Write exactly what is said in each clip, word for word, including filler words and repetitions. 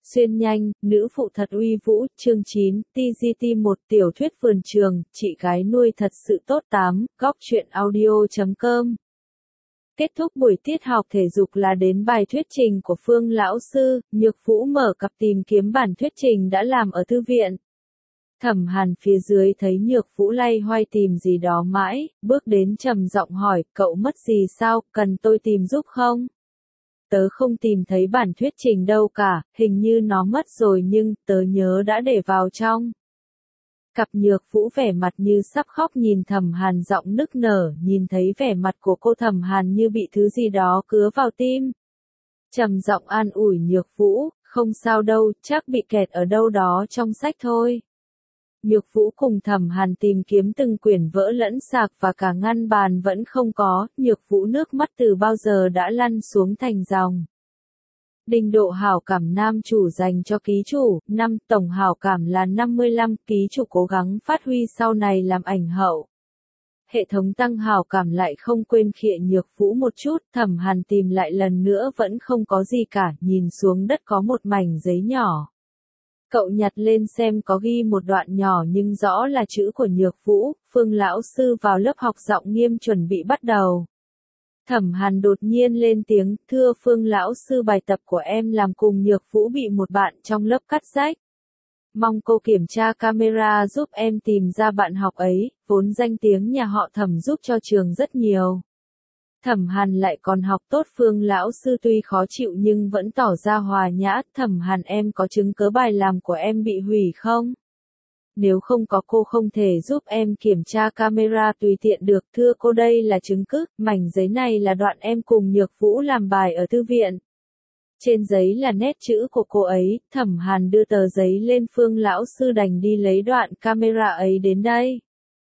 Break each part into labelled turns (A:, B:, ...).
A: Xuyên nhanh, nữ phụ thật uy vũ, chương chín, tê giê tê một tiểu thuyết vườn trường, chị gái nuôi thật sự tốt tám, góc truyện audio chấm com. Kết thúc buổi tiết học thể dục là đến bài thuyết trình của Phương lão sư, Nhược Vũ mở cặp tìm kiếm bản thuyết trình đã làm ở thư viện. Thẩm Hàn phía dưới thấy Nhược Vũ lay hoay tìm gì đó mãi, bước đến trầm giọng hỏi, cậu mất gì sao, cần tôi tìm giúp không? Tớ không tìm thấy bản thuyết trình đâu cả, hình như nó mất rồi nhưng tớ nhớ đã để vào trong. Cặp Nhược Vũ vẻ mặt như sắp khóc nhìn Thẩm Hàn giọng nức nở, nhìn thấy vẻ mặt của cô Thẩm Hàn như bị thứ gì đó cứa vào tim. Trầm giọng an ủi Nhược Vũ, không sao đâu, chắc bị kẹt ở đâu đó trong sách thôi. Nhược Vũ cùng Thẩm Hàn tìm kiếm từng quyển vỡ lẫn sạc và cả ngăn bàn vẫn không có, Nhược Vũ nước mắt từ bao giờ đã lăn xuống thành dòng. Đinh độ hảo cảm nam chủ dành cho ký chủ, năm tổng hảo cảm là năm mươi lăm, ký chủ cố gắng phát huy sau này làm ảnh hậu. Hệ thống tăng hảo cảm lại không quên khịa Nhược Vũ một chút, Thẩm Hàn tìm lại lần nữa vẫn không có gì cả, nhìn xuống đất có một mảnh giấy nhỏ. Cậu nhặt lên xem có ghi một đoạn nhỏ nhưng rõ là chữ của Nhược Vũ, Phương lão sư vào lớp học giọng nghiêm chuẩn bị bắt đầu. Thẩm Hàn đột nhiên lên tiếng, thưa Phương lão sư bài tập của em làm cùng Nhược Vũ bị một bạn trong lớp cắt rách. Mong cô kiểm tra camera giúp em tìm ra bạn học ấy, vốn danh tiếng nhà họ Thẩm giúp cho trường rất nhiều. Thẩm Hàn lại còn học tốt, Phương lão sư tuy khó chịu nhưng vẫn tỏ ra hòa nhã, Thẩm Hàn em có chứng cớ bài làm của em bị hủy không? Nếu không có cô không thể giúp em kiểm tra camera tùy tiện được, thưa cô đây là chứng cứ, mảnh giấy này là đoạn em cùng Nhược Vũ làm bài ở thư viện. Trên giấy là nét chữ của cô ấy, Thẩm Hàn đưa tờ giấy lên, Phương lão sư đành đi lấy đoạn camera ấy đến đây.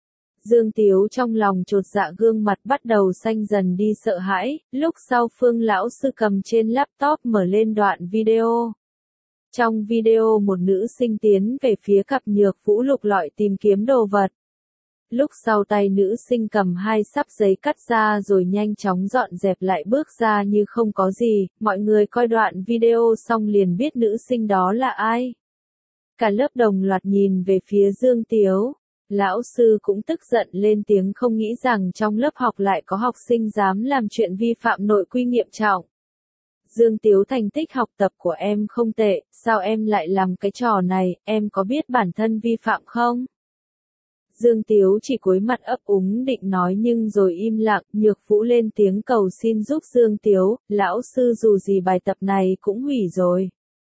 A: Dương Tiếu trong lòng chột dạ, gương mặt bắt đầu xanh dần đi sợ hãi, lúc sau Phương lão sư cầm trên laptop mở lên đoạn video. Trong video một nữ sinh tiến về phía cặp Nhược Vũ lục lọi tìm kiếm đồ vật. Lúc sau tay nữ sinh cầm hai sắp giấy cắt ra rồi nhanh chóng dọn dẹp lại bước ra như không có gì, mọi người coi đoạn video xong liền biết nữ sinh đó là ai. Cả lớp đồng loạt nhìn về phía Dương Tiếu. Lão sư cũng tức giận lên tiếng, không nghĩ rằng trong lớp học lại có học sinh dám làm chuyện vi phạm nội quy nghiêm trọng. Dương Tiếu, thành tích học tập của em không tệ, sao em lại làm cái trò này, em có biết bản thân vi phạm không? Dương Tiếu chỉ cúi mặt ấp úng định nói nhưng rồi im lặng, Nhược Vũ lên tiếng cầu xin giúp Dương Tiếu, lão sư dù gì bài tập này cũng hủy rồi.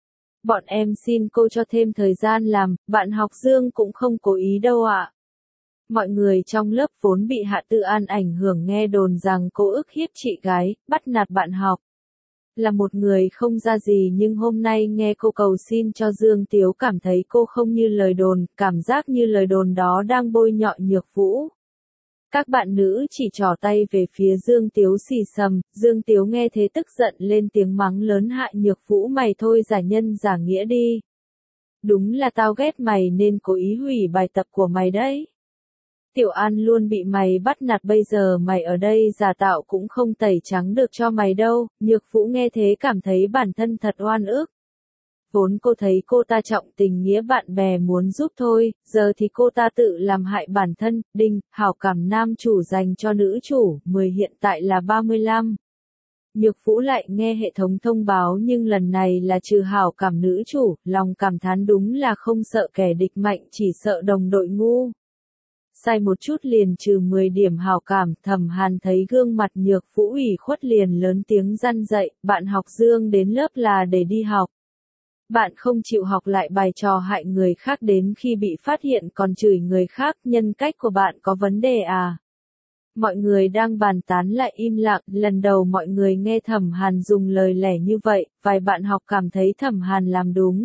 A: Bọn em xin cô cho thêm thời gian làm, bạn học Dương cũng không cố ý đâu ạ. Mọi người trong lớp vốn bị Hạ Tự An ảnh hưởng nghe đồn rằng cô ức hiếp chị gái, bắt nạt bạn học. Là một người không ra gì nhưng hôm nay nghe cô cầu xin cho Dương Tiếu cảm thấy cô không như lời đồn, cảm giác như lời đồn đó đang bôi nhọ Nhược Vũ. Các bạn nữ chỉ trỏ tay về phía Dương Tiếu xì xầm, Dương Tiếu nghe thế tức giận lên tiếng mắng lớn, hại Nhược Vũ, mày thôi giả nhân giả nghĩa đi. Đúng là tao ghét mày nên cố ý hủy bài tập của mày đấy. Tiểu An luôn bị mày bắt nạt, bây giờ mày ở đây giả tạo cũng không tẩy trắng được cho mày đâu. Nhược Vũ nghe thế cảm thấy bản thân thật oan ức. Vốn cô thấy cô ta trọng tình nghĩa bạn bè muốn giúp thôi, giờ thì cô ta tự làm hại bản thân. Đinh, hảo cảm nam chủ dành cho nữ chủ, mười hiện tại là ba mươi lăm. Nhược Vũ lại nghe hệ thống thông báo nhưng lần này là trừ hảo cảm nữ chủ, lòng cảm thán đúng là không sợ kẻ địch mạnh, chỉ sợ đồng đội ngu. Sai một chút liền trừ mười điểm hảo cảm, Thẩm Hàn thấy gương mặt Nhược Vũ ủy khuất liền lớn tiếng răn dạy, bạn học Dương đến lớp là để đi học. Bạn không chịu học lại bài trò hại người khác đến khi bị phát hiện còn chửi người khác, nhân cách của bạn có vấn đề à? Mọi người đang bàn tán lại im lặng, lần đầu mọi người nghe Thẩm Hàn dùng lời lẽ như vậy, vài bạn học cảm thấy Thẩm Hàn làm đúng.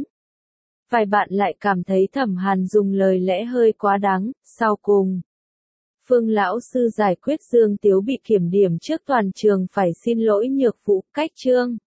A: Vài bạn lại cảm thấy Thẩm Hàn dùng lời lẽ hơi quá đáng, sau cùng. Phương lão sư giải quyết Dương Tiếu bị kiểm điểm trước toàn trường phải xin lỗi Nhược Vũ, cách chương.